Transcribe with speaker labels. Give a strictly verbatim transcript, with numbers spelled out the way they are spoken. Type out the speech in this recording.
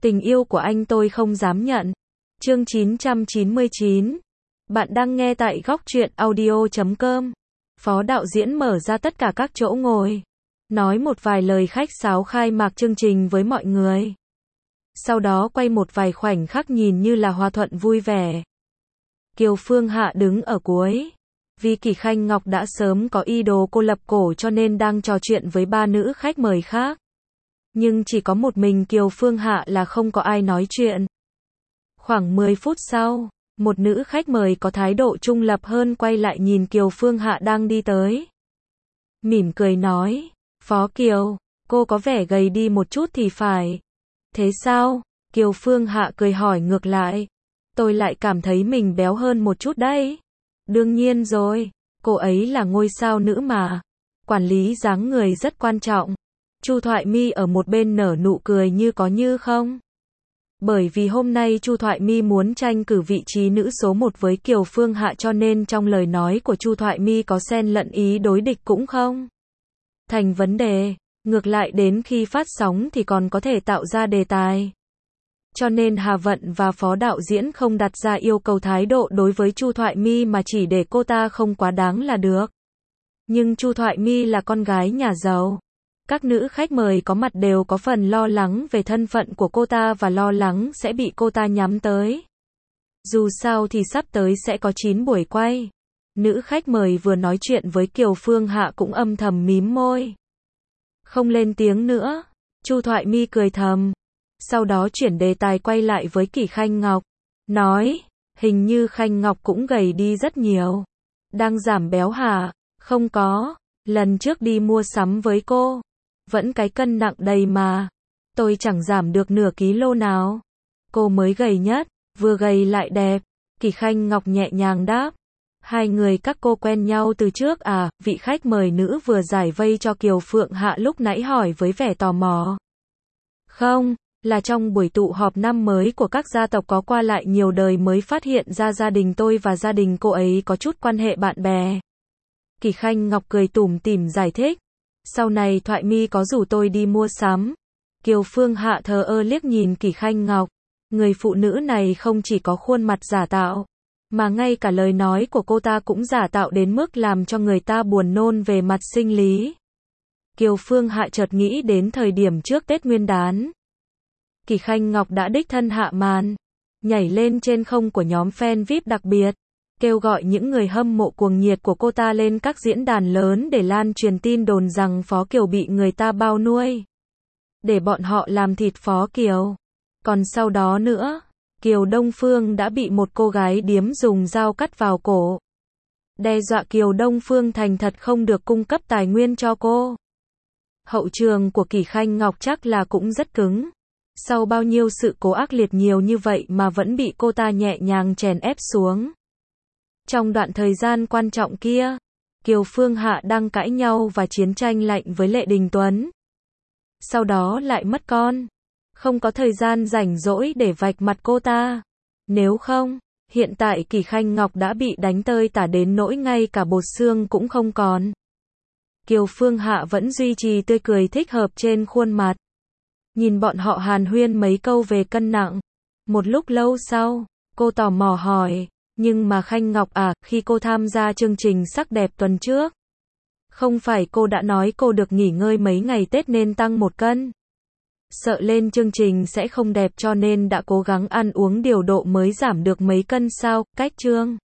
Speaker 1: Tình yêu của anh tôi không dám nhận. Chương chín trăm chín mươi chín. Bạn đang nghe tại góc truyện audio chấm com. Phó đạo diễn mở ra tất cả các chỗ ngồi, nói một vài lời khách sáo khai mạc chương trình với mọi người. Sau đó quay một vài khoảnh khắc nhìn như là hòa thuận vui vẻ. Kiều Phương Hạ đứng ở cuối. Vì Kỷ Khanh Ngọc đã sớm có ý đồ cô lập cổ cho nên đang trò chuyện với ba nữ khách mời khác. Nhưng chỉ có một mình Kiều Phương Hạ là không có ai nói chuyện. Khoảng mười phút sau, một nữ khách mời có thái độ trung lập hơn quay lại nhìn Kiều Phương Hạ đang đi tới. Mỉm cười nói, Phó Kiều, cô có vẻ gầy đi một chút thì phải. Thế sao? Kiều Phương Hạ cười hỏi ngược lại. Tôi lại cảm thấy mình béo hơn một chút đấy. Đương nhiên rồi, cô ấy là ngôi sao nữ mà. Quản lý dáng người rất quan trọng. Chu Thoại My ở một bên nở nụ cười như có như không. Bởi vì hôm nay Chu Thoại My muốn tranh cử vị trí nữ số một với Kiều Phương Hạ cho nên trong lời nói của Chu Thoại My có xen lẫn ý đối địch cũng không thành vấn đề. Ngược lại đến khi phát sóng thì còn có thể tạo ra đề tài. Cho nên Hà Vận và phó đạo diễn không đặt ra yêu cầu thái độ đối với Chu Thoại My mà chỉ để cô ta không quá đáng là được. Nhưng Chu Thoại My là con gái nhà giàu. Các nữ khách mời có mặt đều có phần lo lắng về thân phận của cô ta và lo lắng sẽ bị cô ta nhắm tới. Dù sao thì sắp tới sẽ có chín buổi quay. Nữ khách mời vừa nói chuyện với Kiều Phương Hạ cũng âm thầm mím môi. Không lên tiếng nữa. Chu Thoại My cười thầm. Sau đó chuyển đề tài quay lại với Kỷ Khanh Ngọc. Nói, hình như Khanh Ngọc cũng gầy đi rất nhiều. Đang giảm béo hả? Không có. Lần trước đi mua sắm với cô. Vẫn cái cân nặng đầy mà. Tôi chẳng giảm được nửa ký lô nào. Cô mới gầy nhất. Vừa gầy lại đẹp. Kỷ Khanh Ngọc nhẹ nhàng đáp. Hai người các cô quen nhau từ trước à? Vị khách mời nữ vừa giải vây cho Kiều Phượng Hạ lúc nãy hỏi với vẻ tò mò. Không. Là trong buổi tụ họp năm mới của các gia tộc có qua lại nhiều đời mới phát hiện ra gia đình tôi và gia đình cô ấy có chút quan hệ bạn bè. Kỷ Khanh Ngọc cười tủm tỉm giải thích. Sau này Thoại My có rủ tôi đi mua sắm. Kiều Phương Hạ thờ ơ liếc nhìn Kỷ Khanh Ngọc. Người phụ nữ này không chỉ có khuôn mặt giả tạo, mà ngay cả lời nói của cô ta cũng giả tạo đến mức làm cho người ta buồn nôn về mặt sinh lý. Kiều Phương Hạ chợt nghĩ đến thời điểm trước Tết Nguyên đán. Kỷ Khanh Ngọc đã đích thân hạ màn, nhảy lên trên không của nhóm fan vi ai pi đặc biệt, kêu gọi những người hâm mộ cuồng nhiệt của cô ta lên các diễn đàn lớn để lan truyền tin đồn rằng Phó Kiều bị người ta bao nuôi, để bọn họ làm thịt Phó Kiều. Còn sau đó nữa, Kiều Đông Phương đã bị một cô gái điếm dùng dao cắt vào cổ, đe dọa Kiều Đông Phương thành thật không được cung cấp tài nguyên cho cô. Hậu trường của Kỷ Khanh Ngọc chắc là cũng rất cứng. Sau bao nhiêu sự cố ác liệt nhiều như vậy mà vẫn bị cô ta nhẹ nhàng chèn ép xuống. Trong đoạn thời gian quan trọng kia, Kiều Phương Hạ đang cãi nhau và chiến tranh lạnh với Lệ Đình Tuấn. Sau đó lại mất con. Không có thời gian rảnh rỗi để vạch mặt cô ta. Nếu không, hiện tại Kỷ Khanh Ngọc đã bị đánh tơi tả đến nỗi ngay cả bột xương cũng không còn. Kiều Phương Hạ vẫn duy trì tươi cười thích hợp trên khuôn mặt. Nhìn bọn họ hàn huyên mấy câu về cân nặng. Một lúc lâu sau, cô tò mò hỏi, nhưng mà Khanh Ngọc à, khi cô tham gia chương trình Sắc đẹp tuần trước, không phải cô đã nói cô được nghỉ ngơi mấy ngày Tết nên tăng một cân? Sợ lên chương trình sẽ không đẹp cho nên đã cố gắng ăn uống điều độ mới giảm được mấy cân sao? Cách chương